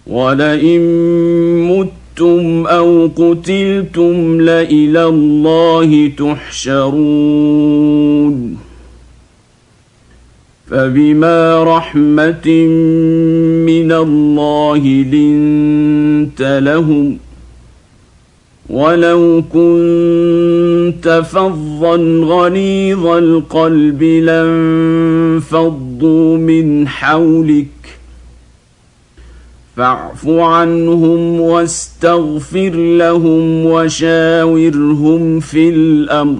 ولئن متم أو قتلتم لإلى الله تحشرون فبما رحمة من الله لنت لهم ولو كنت فظا غليظ القلب لانفضوا من حولك فاعف عنهم واستغفر لهم وشاورهم في الأمر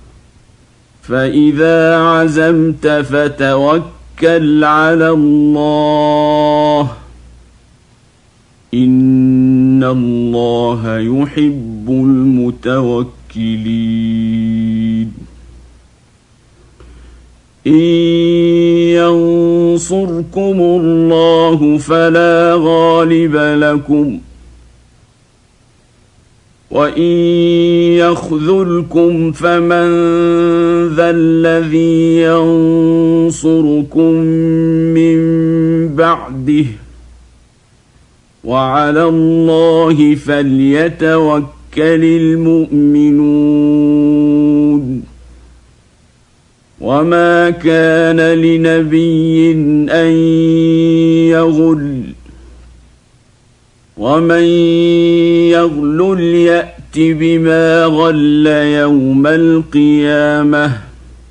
فإذا عزمت فتوكل على الله إن الله يحب المتوكلين إن ينصركم الله فلا غالب لكم وإن يخذلكم فمن ذا الذي ينصركم من بعده وعلى الله فليتوكل المؤمنون وما كان لنبي أن يغل ومن يغلل يأت بما غل يوم القيامة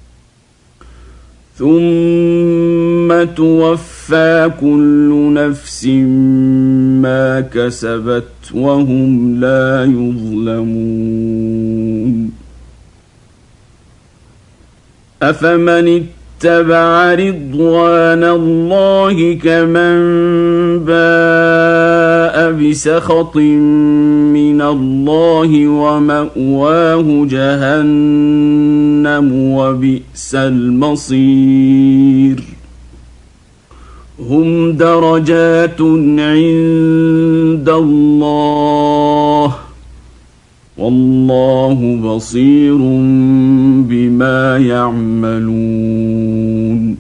ثم توفى كل نفس ما كسبت وهم لا يظلمون أفمن اتبع رضوان الله كمن باء بسخط من الله ومأواه جهنم وبئس المصير هم درجات عند الله والله بصير بما يعملون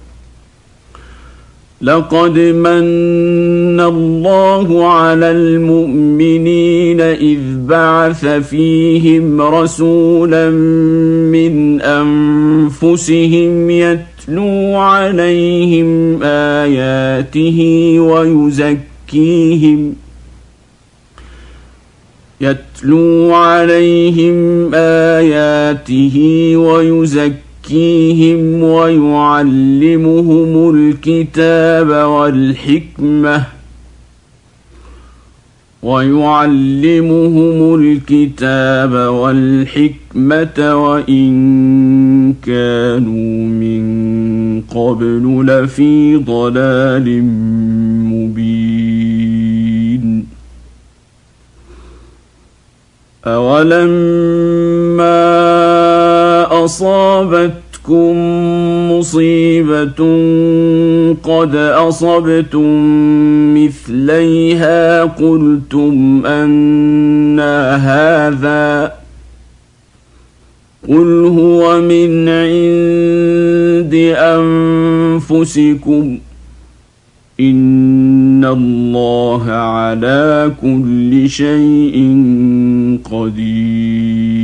لقد من الله على المؤمنين إذ بعث فيهم رسولا من أنفسهم يتلو عليهم آياته ويزكيهم ويعلمهم الكتاب والحكمة وإن كانوا من قبل لفي ضلال مبين أولما أصابتكم مصيبة قد أصبتم مثليها قلتم أنى هذا قل هو من عند أنفسكم إن الله على كل شيء قدير